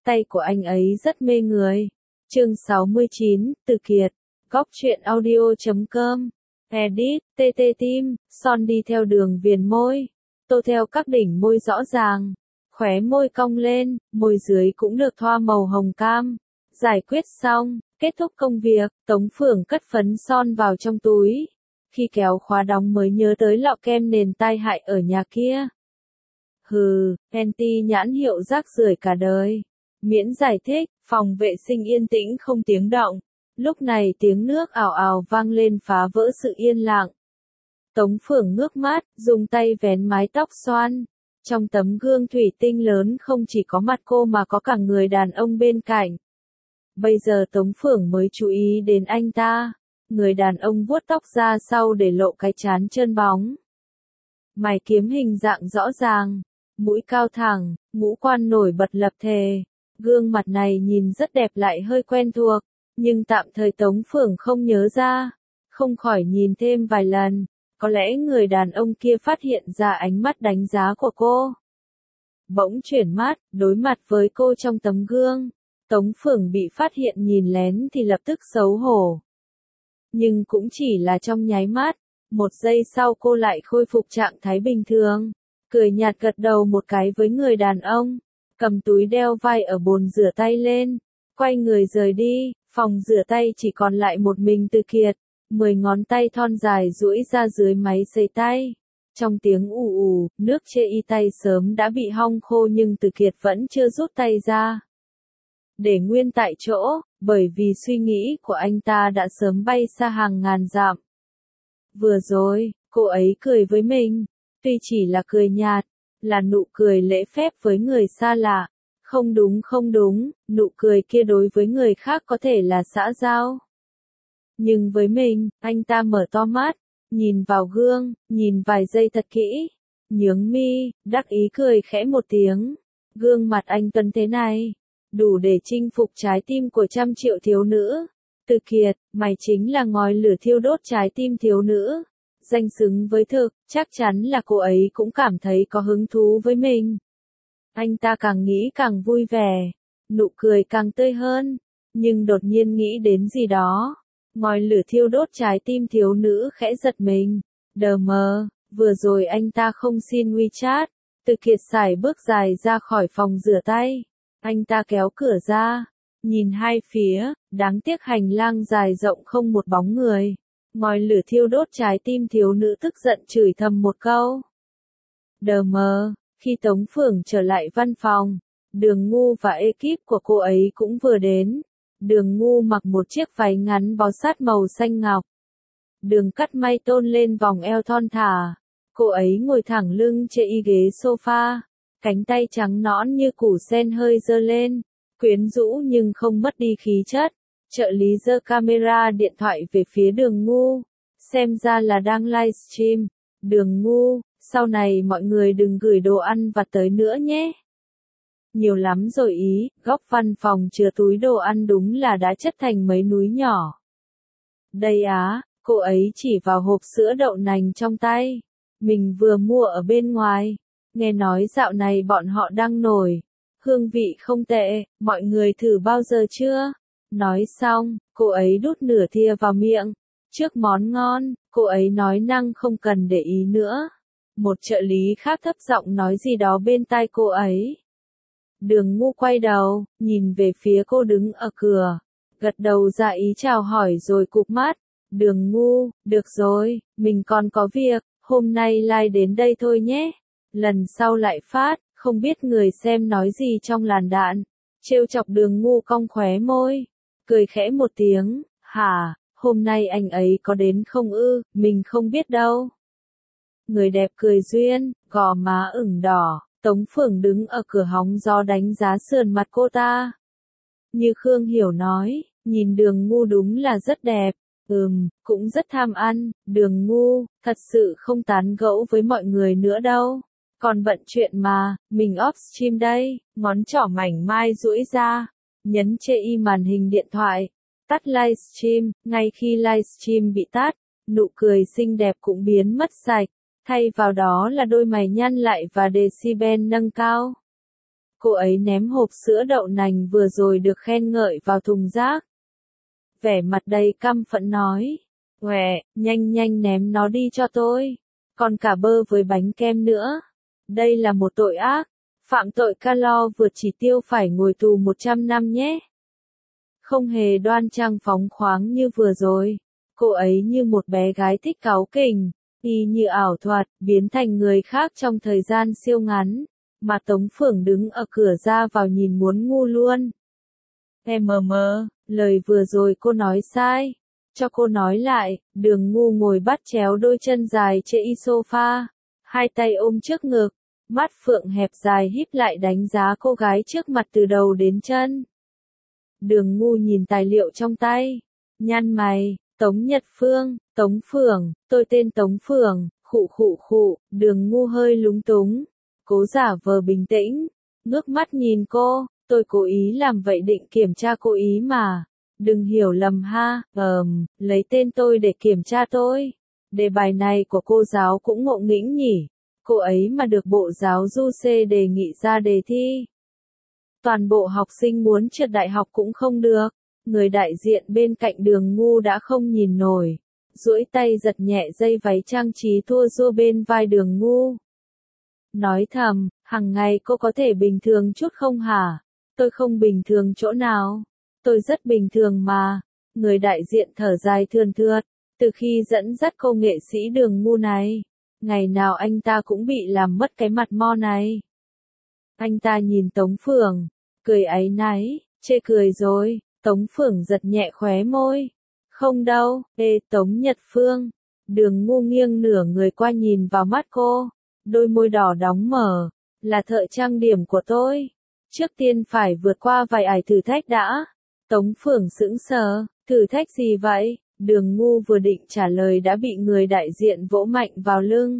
tay của anh ấy rất mê người. Chương 69, Từ Kiệt, Góc truyện audio.com, edit, TT Tim, son đi theo đường viền môi, tô theo các đỉnh môi rõ ràng, khóe môi cong lên, môi dưới cũng được thoa màu hồng cam. Giải quyết xong, kết thúc công việc, Tống Phượng cất phấn son vào trong túi. Khi kéo khóa đóng mới nhớ tới lọ kem nền tai hại ở nhà kia. Hừ, Fenty nhãn hiệu rác rưởi cả đời. Miễn giải thích, phòng vệ sinh yên tĩnh không tiếng động. Lúc này tiếng nước ào ào vang lên phá vỡ sự yên lặng. Tống Phượng ngước mắt, dùng tay vén mái tóc xoăn. Trong tấm gương thủy tinh lớn không chỉ có mặt cô mà có cả người đàn ông bên cạnh. Bây giờ Tống Phượng mới chú ý đến anh ta. Người đàn ông vuốt tóc ra sau để lộ cái trán trơn bóng. Mày kiếm hình dạng rõ ràng, mũi cao thẳng, ngũ quan nổi bật lập thề. Gương mặt này nhìn rất đẹp lại hơi quen thuộc, nhưng tạm thời Tống Phượng không nhớ ra, không khỏi nhìn thêm vài lần. Có lẽ người đàn ông kia phát hiện ra ánh mắt đánh giá của cô. Bỗng chuyển mắt, đối mặt với cô trong tấm gương. Tống Phượng bị phát hiện nhìn lén thì lập tức xấu hổ. Nhưng cũng chỉ là trong nháy mắt, một giây sau cô lại khôi phục trạng thái bình thường, cười nhạt gật đầu một cái với người đàn ông, cầm túi đeo vai ở bồn rửa tay lên, quay người rời đi, phòng rửa tay chỉ còn lại một mình Từ Kiệt, 10 ngón tay thon dài duỗi ra dưới máy sấy tay. Trong tiếng ù ù, nước chê y tay sớm đã bị hong khô nhưng Từ Kiệt vẫn chưa rút tay ra. Để nguyên tại chỗ, bởi vì suy nghĩ của anh ta đã sớm bay xa hàng ngàn dặm. Vừa rồi, cô ấy cười với mình, tuy chỉ là cười nhạt, là nụ cười lễ phép với người xa lạ. Không đúng, nụ cười kia đối với người khác có thể là xã giao. Nhưng với mình, anh ta mở to mắt, nhìn vào gương, nhìn vài giây thật kỹ, nhướng mi, đắc ý cười khẽ một tiếng. Gương mặt anh tuấn thế này, đủ để chinh phục trái tim của trăm triệu thiếu nữ. Từ Kiệt, mày chính là ngòi lửa thiêu đốt trái tim thiếu nữ. Danh xứng với thực, chắc chắn là cô ấy cũng cảm thấy có hứng thú với mình. Anh ta càng nghĩ càng vui vẻ, nụ cười càng tươi hơn, nhưng đột nhiên nghĩ đến gì đó. Ngòi lửa thiêu đốt trái tim thiếu nữ khẽ giật mình. Đờ mờ, vừa rồi anh ta không xin WeChat. Từ Kiệt sải bước dài ra khỏi phòng rửa tay. Anh ta kéo cửa ra, nhìn hai phía, đáng tiếc hành lang dài rộng không một bóng người. Ngòi lửa thiêu đốt trái tim thiếu nữ tức giận chửi thầm một câu. Đờ mờ, khi Tống Phượng trở lại văn phòng, Đường Ngu và ekip của cô ấy cũng vừa đến. Đường Ngu mặc một chiếc váy ngắn bó sát màu xanh ngọc. Đường cắt may tôn lên vòng eo thon thả. Cô ấy ngồi thẳng lưng trên ghế sofa. Cánh tay trắng nõn như củ sen hơi giơ lên, quyến rũ nhưng không mất đi khí chất. Trợ lý giơ camera điện thoại về phía Đường Ngu, xem ra là đang livestream. Đường Ngu, sau này mọi người đừng gửi đồ ăn vặt tới nữa nhé. Nhiều lắm rồi ý, góc văn phòng chứa túi đồ ăn đúng là đã chất thành mấy núi nhỏ. Đây á, cô ấy chỉ vào hộp sữa đậu nành trong tay. Mình vừa mua ở bên ngoài. Nghe nói dạo này bọn họ đang nổi. Hương vị không tệ, mọi người thử bao giờ chưa? Nói xong, cô ấy đút nửa thìa vào miệng. Trước món ngon, cô ấy nói năng không cần để ý nữa. Một trợ lý khác thấp giọng nói gì đó bên tai cô ấy. Đường Ngu quay đầu, nhìn về phía cô đứng ở cửa. Gật đầu ra ý chào hỏi rồi cụp mắt. Đường Ngu, được rồi, mình còn có việc, hôm nay live đến đây thôi nhé. Lần sau lại phát, không biết người xem nói gì trong làn đạn. Trêu chọc Đường Ngu cong khóe môi. Cười khẽ một tiếng, hả, hôm nay anh ấy có đến không ư, mình không biết đâu. Người đẹp cười duyên, gò má ửng đỏ, Tống Phượng đứng ở cửa hóng gió đánh giá sườn mặt cô ta. Như Khương Hiểu nói, nhìn Đường Ngu đúng là rất đẹp. Cũng rất tham ăn, Đường Ngu, thật sự không tán gẫu với mọi người nữa đâu. Còn bận chuyện mà, mình off stream đây, ngón trỏ mảnh mai duỗi ra, nhấn chê y màn hình điện thoại, tắt livestream, ngay khi livestream bị tắt, nụ cười xinh đẹp cũng biến mất sạch, thay vào đó là đôi mày nhăn lại và decibel nâng cao. Cô ấy ném hộp sữa đậu nành vừa rồi được khen ngợi vào thùng rác. Vẻ mặt đầy căm phẫn nói. Uệ, nhanh nhanh ném nó đi cho tôi. Còn cả bơ với bánh kem nữa. Đây là một tội ác. Phạm tội calo vượt chỉ tiêu phải ngồi tù 100 năm nhé. Không hề đoan trang phóng khoáng như vừa rồi. Cô ấy như một bé gái thích cáu kỉnh, y như ảo thuật, biến thành người khác trong thời gian siêu ngắn. Mà Tống Phượng đứng ở cửa ra vào nhìn muốn ngu luôn. Lời vừa rồi cô nói sai. Cho cô nói lại, Đường Ngu ngồi bắt chéo đôi chân dài trên sofa, hai tay ôm trước ngực, mắt phượng hẹp dài híp lại đánh giá cô gái trước mặt từ đầu đến chân. Đường Ngu nhìn tài liệu trong tay, nhăn mày, Tống Nhật Phương, Tống Phượng, tôi tên Tống Phượng, khụ, Đường Ngu hơi lúng túng, cố giả vờ bình tĩnh, ngước mắt nhìn cô, tôi cố ý làm vậy định kiểm tra cô ý mà. Đừng hiểu lầm ha, lấy tên tôi để kiểm tra tôi. Đề bài này của cô giáo cũng ngộ nghĩnh nhỉ. Cô ấy mà được Bộ Giáo dục đề nghị ra đề thi. Toàn bộ học sinh muốn trượt đại học cũng không được. Người đại diện bên cạnh Đường Ngu đã không nhìn nổi. Duỗi tay giật nhẹ dây váy trang trí thua rua bên vai Đường Ngu. Nói thầm, hằng ngày cô có thể bình thường chút không hả? Tôi không bình thường chỗ nào. Tôi rất bình thường mà. Người đại diện thở dài thườn thượt. Từ khi dẫn dắt cô nghệ sĩ Đường Ngu này, ngày nào anh ta cũng bị làm mất cái mặt mo này. Anh ta nhìn Tống Phượng, cười áy náy, chê cười rồi. Tống Phượng giật nhẹ khóe môi. Không đâu, Tống Nhật Phương. Đường Ngu nghiêng nửa người qua nhìn vào mắt cô. Đôi môi đỏ đóng mở. Là thợ trang điểm của tôi. Trước tiên phải vượt qua vài ải thử thách đã. Tống Phượng sững sờ, thử thách gì vậy? Đường Ngu vừa định trả lời đã bị người đại diện vỗ mạnh vào lưng.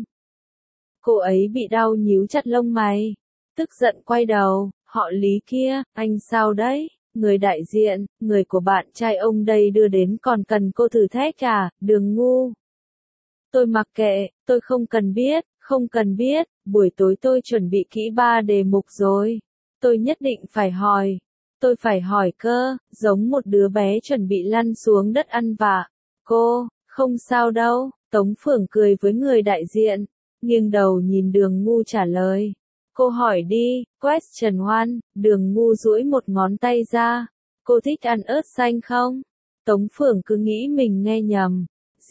Cô ấy bị đau nhíu chặt lông mày. Tức giận quay đầu, họ Lý kia, anh sao đấy? Người đại diện, người của bạn trai ông đây đưa đến còn cần cô thử thách à? Đường Ngu. Tôi mặc kệ, tôi không cần biết, buổi tối tôi chuẩn bị kỹ 3 đề mục rồi. Tôi nhất định phải hỏi. Tôi phải hỏi cơ, giống một đứa bé chuẩn bị lăn xuống đất ăn vạ. Cô, không sao đâu, Tống Phượng cười với người đại diện, nghiêng đầu nhìn Đường Ngu trả lời. Cô hỏi đi, question one, Đường Ngu duỗi một ngón tay ra. Cô thích ăn ớt xanh không? Tống Phượng cứ nghĩ mình nghe nhầm.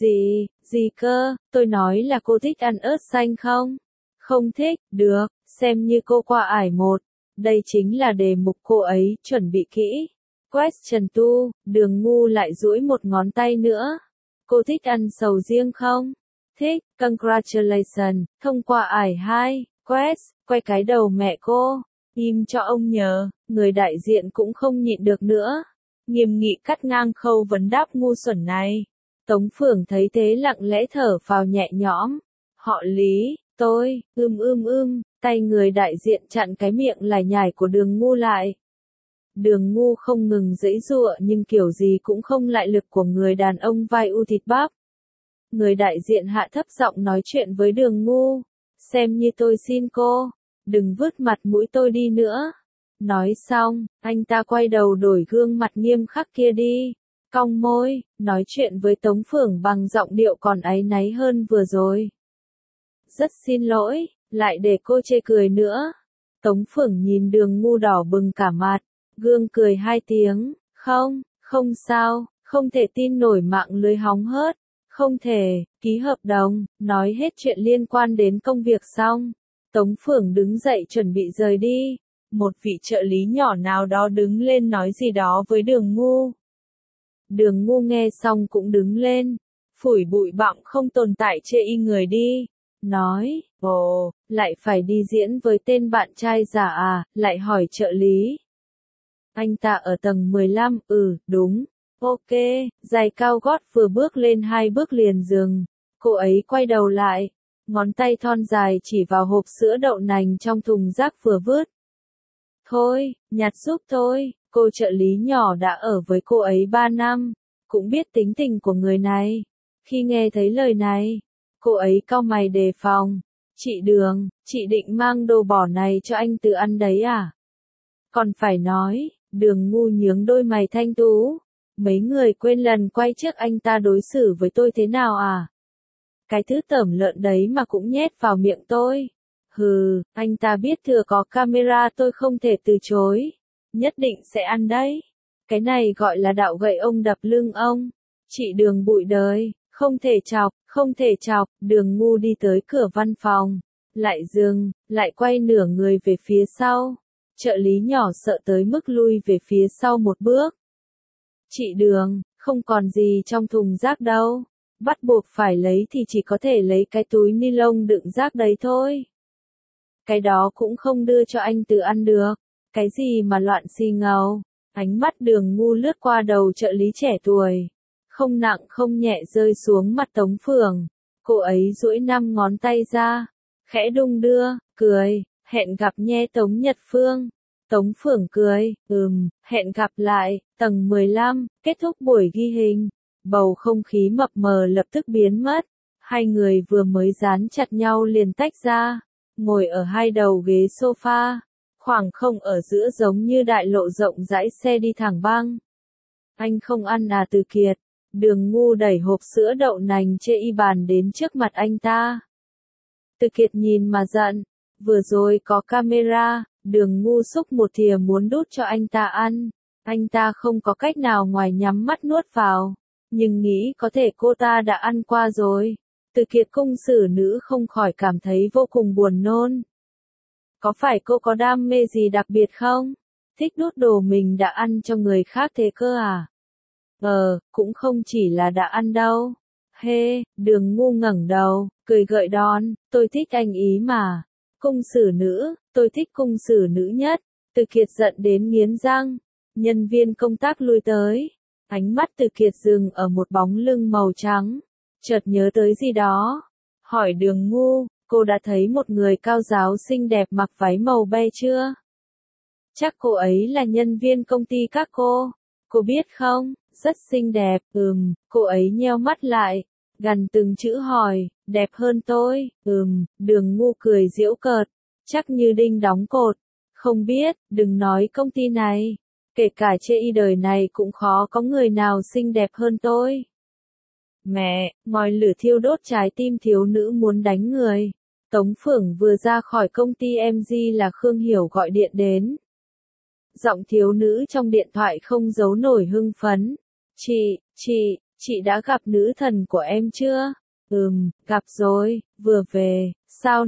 Gì cơ, tôi nói là cô thích ăn ớt xanh không? Không thích, được, xem như cô qua ải một. Đây chính là đề mục cô ấy chuẩn bị kỹ. Question 2, Đường Ngu lại duỗi một ngón tay nữa. Cô thích ăn sầu riêng không? Thích, congratulations, thông qua ải 2. Quay cái đầu mẹ cô. Im cho ông nhờ, người đại diện cũng không nhịn được nữa. Nghiêm nghị cắt ngang khâu vấn đáp ngu xuẩn này. Tống Phượng thấy thế lặng lẽ thở phào nhẹ nhõm. Họ Lý, tôi, tay người đại diện chặn cái miệng lải nhải của Đường Ngu lại. Đường Ngu không ngừng giãy giụa nhưng kiểu gì cũng không lại lực của người đàn ông vai u thịt bắp. Người đại diện hạ thấp giọng nói chuyện với Đường Ngu. Xem như tôi xin cô, đừng vứt mặt mũi tôi đi nữa. Nói xong, anh ta quay đầu đổi gương mặt nghiêm khắc kia đi. Cong môi, nói chuyện với Tống Phượng bằng giọng điệu còn áy náy hơn vừa rồi. Rất xin lỗi, lại để cô chê cười nữa. Tống Phượng nhìn Đường Ngu đỏ bừng cả mặt, gương cười 2 tiếng, không sao, không thể tin nổi mạng lưới hóng hớt, không thể, ký hợp đồng, nói hết chuyện liên quan đến công việc xong. Tống Phượng đứng dậy chuẩn bị rời đi, một vị trợ lý nhỏ nào đó đứng lên nói gì đó với Đường Ngu. Đường Ngu nghe xong cũng đứng lên, phủi bụi bặm không tồn tại chê y người đi. Nói, lại phải đi diễn với tên bạn trai giả à, lại hỏi trợ lý. Anh ta ở tầng 15, đúng, ok, giày cao gót vừa bước lên 2 bước liền dừng. Cô ấy quay đầu lại, ngón tay thon dài chỉ vào hộp sữa đậu nành trong thùng rác vừa vứt. Thôi, nhặt giúp thôi, cô trợ lý nhỏ đã ở với cô ấy 3 năm, cũng biết tính tình của người này. Khi nghe thấy lời này, cô ấy cau mày đề phòng. Chị Đường, chị định mang đồ bỏ này cho anh tự ăn đấy à? Còn phải nói, Đường Ngu nhướng đôi mày thanh tú. Mấy người quên lần quay trước anh ta đối xử với tôi thế nào à? Cái thứ tởm lợn đấy mà cũng nhét vào miệng tôi. Hừ, anh ta biết thừa có camera tôi không thể từ chối. Nhất định sẽ ăn đấy. Cái này gọi là đạo gậy ông đập lưng ông. Chị Đường bụi đời, không thể chọc, không thể chọc. Đường Ngu đi tới cửa văn phòng. Lại dừng, lại quay nửa người về phía sau. Trợ lý nhỏ sợ tới mức lui về phía sau một bước. Chị Đường, không còn gì trong thùng rác đâu. Bắt buộc phải lấy thì chỉ có thể lấy cái túi ni lông đựng rác đấy thôi. Cái đó cũng không đưa cho anh tự ăn được. Cái gì mà loạn xì ngầu. Ánh mắt Đường Ngu lướt qua đầu trợ lý trẻ tuổi. Không nặng không nhẹ rơi xuống mặt Tống Phượng. Cô ấy duỗi 5 ngón tay ra. Khẽ đung đưa, cười, hẹn gặp nhé Tống Nhật Phương. Tống Phượng cười, hẹn gặp lại, tầng 15, kết thúc buổi ghi hình. Bầu không khí mập mờ lập tức biến mất. Hai người vừa mới dán chặt nhau liền tách ra. Ngồi ở hai đầu ghế sofa. Khoảng không ở giữa giống như đại lộ rộng rãi xe đi thẳng băng. Anh không ăn à Từ Kiệt? Đường Ngu đẩy hộp sữa đậu nành chê y bàn đến trước mặt anh ta. Từ Kiệt nhìn mà giận. Vừa rồi có camera, Đường Ngu xúc một thìa muốn đút cho anh ta ăn. Anh ta không có cách nào ngoài nhắm mắt nuốt vào. Nhưng nghĩ có thể cô ta đã ăn qua rồi. Từ Kiệt cung xử nữ không khỏi cảm thấy vô cùng buồn nôn. Có phải cô có đam mê gì đặc biệt không? Thích đút đồ mình đã ăn cho người khác thế cơ à? Cũng không chỉ là đã ăn đâu. Đường Ngu ngẩng đầu, cười gợi đón, tôi thích anh ý mà. Cung xử nữ, tôi thích cung xử nữ nhất. Từ Kiệt giận đến nghiến răng. Nhân viên công tác lui tới. Ánh mắt Từ Kiệt dừng ở một bóng lưng màu trắng. Chợt nhớ tới gì đó. Hỏi Đường Ngu, cô đã thấy một người cao giáo xinh đẹp mặc váy màu be chưa? Chắc cô ấy là nhân viên công ty các cô. Cô biết không, rất xinh đẹp, cô ấy nheo mắt lại. Gằn từng chữ hỏi, đẹp hơn tôi, Đường Ngu cười giễu cợt. Chắc như đinh đóng cột. Không biết, đừng nói công ty này. Kể cả chê y đời này cũng khó có người nào xinh đẹp hơn tôi. Mẹ, ngòi lửa thiêu đốt trái tim thiếu nữ muốn đánh người. Tống Phượng vừa ra khỏi công ty MG là Khương Hiểu gọi điện đến. Giọng thiếu nữ trong điện thoại không giấu nổi hưng phấn. Chị đã gặp nữ thần của em chưa? Gặp rồi, vừa về, sao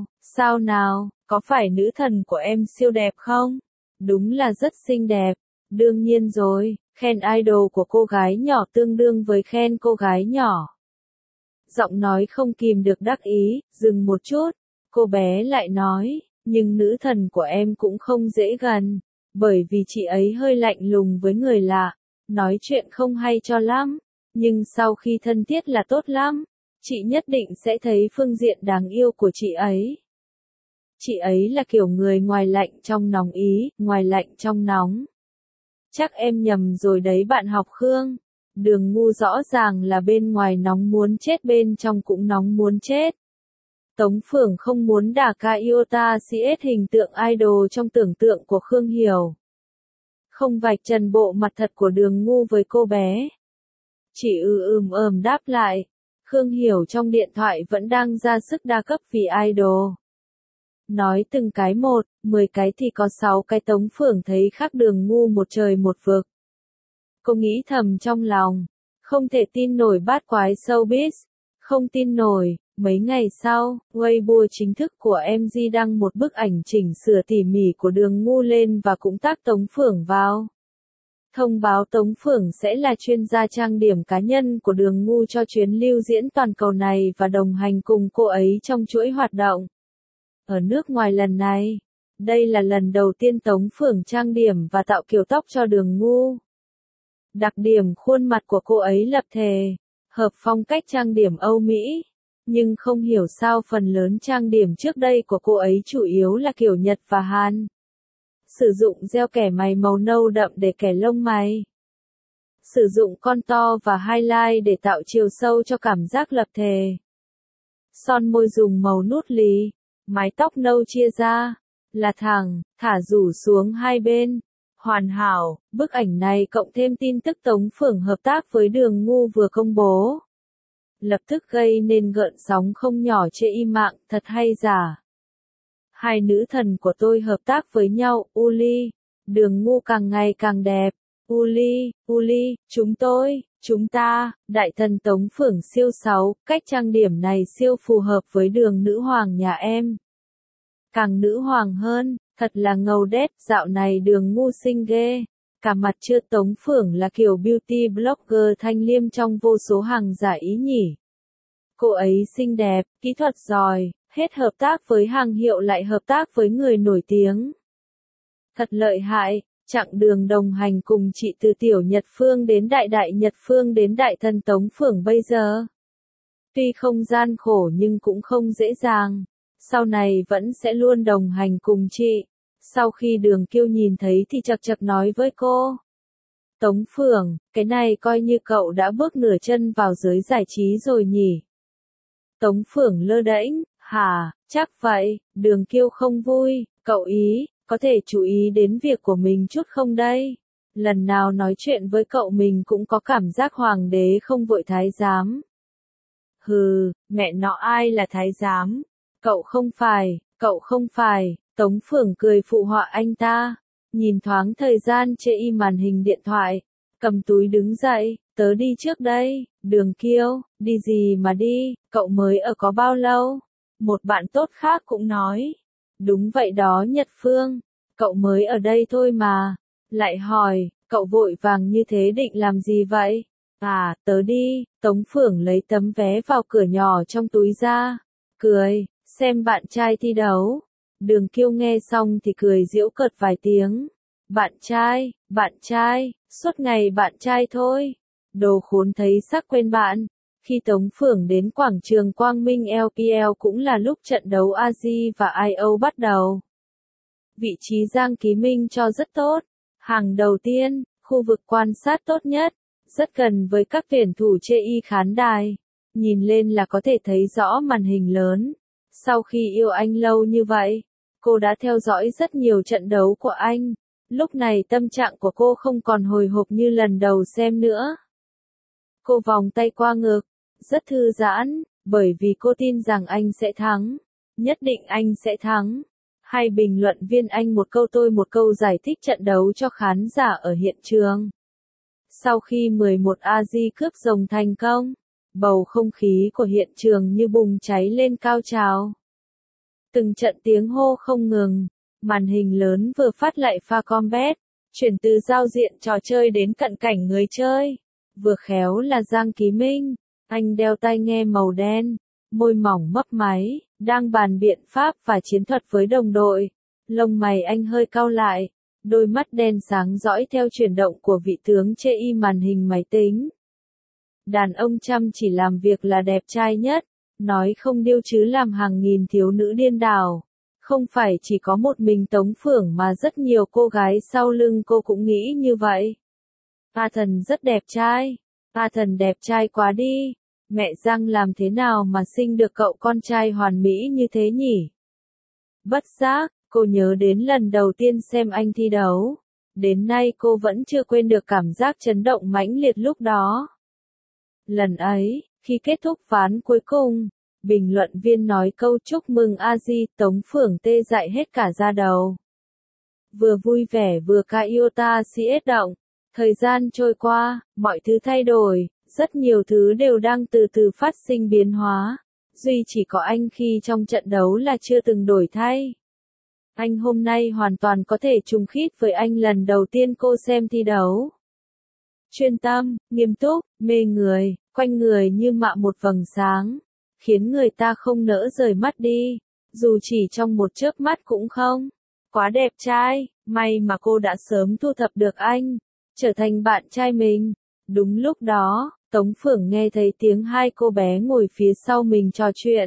nào, có phải nữ thần của em siêu đẹp không? Đúng là rất xinh đẹp, đương nhiên rồi, khen idol của cô gái nhỏ tương đương với khen cô gái nhỏ. Giọng nói không kìm được đắc ý, dừng một chút, cô bé lại nói, nhưng nữ thần của em cũng không dễ gần, bởi vì chị ấy hơi lạnh lùng với người lạ, nói chuyện không hay cho lắm, nhưng sau khi thân thiết là tốt lắm, chị nhất định sẽ thấy phương diện đáng yêu của chị ấy. Chị ấy là kiểu người ngoài lạnh trong nóng ý, ngoài lạnh trong nóng. Chắc em nhầm rồi đấy bạn học Khương. Đường Ngu rõ ràng là bên ngoài nóng muốn chết bên trong cũng nóng muốn chết. Tống Phượng không muốn đả ca iota CS hình tượng idol trong tưởng tượng của Khương Hiểu. Không vạch trần bộ mặt thật của Đường Ngu với cô bé. Chỉ đáp lại. Khương Hiểu trong điện thoại vẫn đang ra sức đa cấp vì idol. Nói từng cái một, 10 cái thì có 6 cái Tống Phượng thấy khác Đường Ngu một trời một vực. Cô nghĩ thầm trong lòng, không thể tin nổi bát quái showbiz, không tin nổi. Mấy ngày sau, Weibo chính thức của MG đăng một bức ảnh chỉnh sửa tỉ mỉ của Đường Ngu lên và cũng tag Tống Phượng vào. Thông báo Tống Phượng sẽ là chuyên gia trang điểm cá nhân của Đường Ngu cho chuyến lưu diễn toàn cầu này và đồng hành cùng cô ấy trong chuỗi hoạt động. Ở nước ngoài lần này, đây là lần đầu tiên Tống Phượng trang điểm và tạo kiểu tóc cho Đường Ngu. Đặc điểm khuôn mặt của cô ấy lập thể, hợp phong cách trang điểm Âu Mỹ. Nhưng không hiểu sao phần lớn trang điểm trước đây của cô ấy chủ yếu là kiểu Nhật và Hàn. Sử dụng gel kẻ mày màu nâu đậm để kẻ lông mày. Sử dụng contour và highlight để tạo chiều sâu cho cảm giác lập thể. Son môi dùng màu nút lì. Mái tóc nâu chia ra. là thẳng, thả rủ xuống hai bên. Hoàn hảo, bức ảnh này cộng thêm tin tức Tống Phượng hợp tác với Đường Ngu vừa công bố. Lập tức gây nên gợn sóng không nhỏ trên mạng, thật hay giả. Hai nữ thần của tôi hợp tác với nhau, Uli, Đường Ngu càng ngày càng đẹp. Uli, chúng ta, đại thần Tống Phượng siêu 6, cách trang điểm này siêu phù hợp với Đường nữ hoàng nhà em. Càng nữ hoàng hơn, thật là ngầu đét, dạo này Đường Ngu xinh ghê. Cả mặt chưa Tống Phượng là kiểu beauty blogger thanh liêm trong vô số hàng giả ý nhỉ. Cô ấy xinh đẹp, kỹ thuật giỏi, hết hợp tác với hàng hiệu lại hợp tác với người nổi tiếng. Thật lợi hại, chặng đường đồng hành cùng chị từ tiểu Nhật Phương đến đại Nhật Phương đến đại thần Tống Phượng bây giờ. Tuy không gian khổ nhưng cũng không dễ dàng, sau này vẫn sẽ luôn đồng hành cùng chị. Sau khi Đường Kiêu nhìn thấy thì chật chật nói với cô. Tống Phượng, cái này coi như cậu đã bước nửa chân vào giới giải trí rồi nhỉ. Tống Phượng lơ đễnh, hả, chắc vậy, Đường Kiêu không vui, cậu ý, có thể chú ý đến việc của mình chút không đây? Lần nào nói chuyện với cậu mình cũng có cảm giác hoàng đế không vội thái giám. Hừ, mẹ nó ai là thái giám? Cậu không phải, Tống Phượng cười phụ họa anh ta, nhìn thoáng thời gian trên màn hình điện thoại, cầm túi đứng dậy, tớ đi trước đây. Đường Kiêu, đi gì mà đi, cậu mới ở có bao lâu? Một bạn tốt khác cũng nói. Đúng vậy đó Nhật Phương, cậu mới ở đây thôi mà. Lại hỏi, cậu vội vàng như thế định làm gì vậy? À, tớ đi. Tống Phượng lấy tấm vé vào cửa nhỏ trong túi ra, cười, xem bạn trai thi đấu. Đường Kiêu nghe xong thì cười giễu cợt vài tiếng. Bạn trai, suốt ngày bạn trai thôi. Đồ khốn thấy sắc quên bạn. Khi Tống Phượng đến quảng trường Quang Minh LPL cũng là lúc trận đấu ASI và IO bắt đầu. Vị trí Giang Ký Minh cho rất tốt. Hàng đầu tiên, khu vực quan sát tốt nhất, rất gần với các tuyển thủ chê khán đài. Nhìn lên là có thể thấy rõ màn hình lớn. Sau khi yêu anh lâu như vậy, cô đã theo dõi rất nhiều trận đấu của anh. Lúc này tâm trạng của cô không còn hồi hộp như lần đầu xem nữa. Cô vòng tay qua ngực, rất thư giãn, bởi vì cô tin rằng anh sẽ thắng. Nhất định anh sẽ thắng. Hai bình luận viên anh một câu tôi một câu giải thích trận đấu cho khán giả ở hiện trường. Sau khi 11 ASI cướp rồng thành công, bầu không khí của hiện trường như bùng cháy lên cao trào. Từng trận tiếng hô không ngừng, màn hình lớn vừa phát lại pha combat, chuyển từ giao diện trò chơi đến cận cảnh người chơi. Vừa khéo là Giang Ký Minh, anh đeo tai nghe màu đen, môi mỏng mấp máy, đang bàn biện pháp và chiến thuật với đồng đội. Lông mày anh hơi cau lại, đôi mắt đen sáng dõi theo chuyển động của vị tướng trên màn hình máy tính. Đàn ông chăm chỉ làm việc là đẹp trai nhất, nói không điêu chứ làm hàng nghìn thiếu nữ điên đảo. Không phải chỉ có một mình Tống Phượng mà rất nhiều cô gái sau lưng cô cũng nghĩ như vậy. A Thần rất đẹp trai. A Thần đẹp trai quá đi. Mẹ Giang làm thế nào mà sinh được cậu con trai hoàn mỹ như thế nhỉ? Bất giác, cô nhớ đến lần đầu tiên xem anh thi đấu. Đến nay cô vẫn chưa quên được cảm giác chấn động mãnh liệt lúc đó. Lần ấy, khi kết thúc ván cuối cùng, bình luận viên nói câu chúc mừng ASI, Tống Phượng tê dại hết cả da đầu. Vừa vui vẻ vừa ca iota CS động. Thời gian trôi qua, mọi thứ thay đổi, rất nhiều thứ đều đang từ từ phát sinh biến hóa. Duy chỉ có anh khi trong trận đấu là chưa từng đổi thay. Anh hôm nay hoàn toàn có thể trùng khít với anh lần đầu tiên cô xem thi đấu. Chuyên tâm, nghiêm túc, mê người, quanh người như mạ một vầng sáng, khiến người ta không nỡ rời mắt đi, dù chỉ trong một chớp mắt cũng không. Quá đẹp trai, may mà cô đã sớm thu thập được anh, trở thành bạn trai mình. Đúng lúc đó, Tống Phượng nghe thấy tiếng hai cô bé ngồi phía sau mình trò chuyện.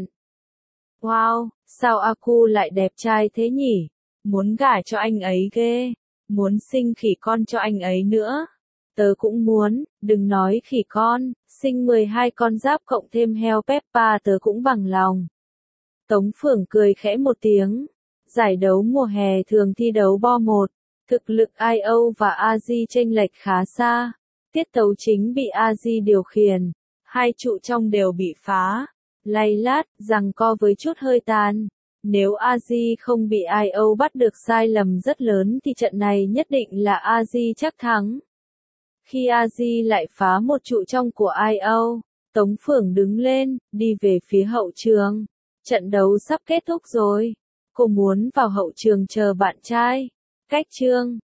Wow, sao Aku lại đẹp trai thế nhỉ? Muốn gả cho anh ấy ghê, muốn sinh khỉ con cho anh ấy nữa. Tớ cũng muốn, đừng nói khỉ con, sinh 12 con giáp cộng thêm heo Peppa tớ cũng bằng lòng. Tống Phượng cười khẽ một tiếng. Giải đấu mùa hè thường thi đấu bo 1. Thực lực IO và Aji chênh lệch khá xa. Tiết tấu chính bị Aji điều khiển. Hai trụ trong đều bị phá. Lay lát, giằng co với chút hơi tàn. Nếu Aji không bị IO bắt được sai lầm rất lớn thì trận này nhất định là Aji chắc thắng. Khi Aji lại phá một trụ trong của IO, Tống Phượng đứng lên, đi về phía hậu trường. Trận đấu sắp kết thúc rồi. Cô muốn vào hậu trường chờ bạn trai. Cách chương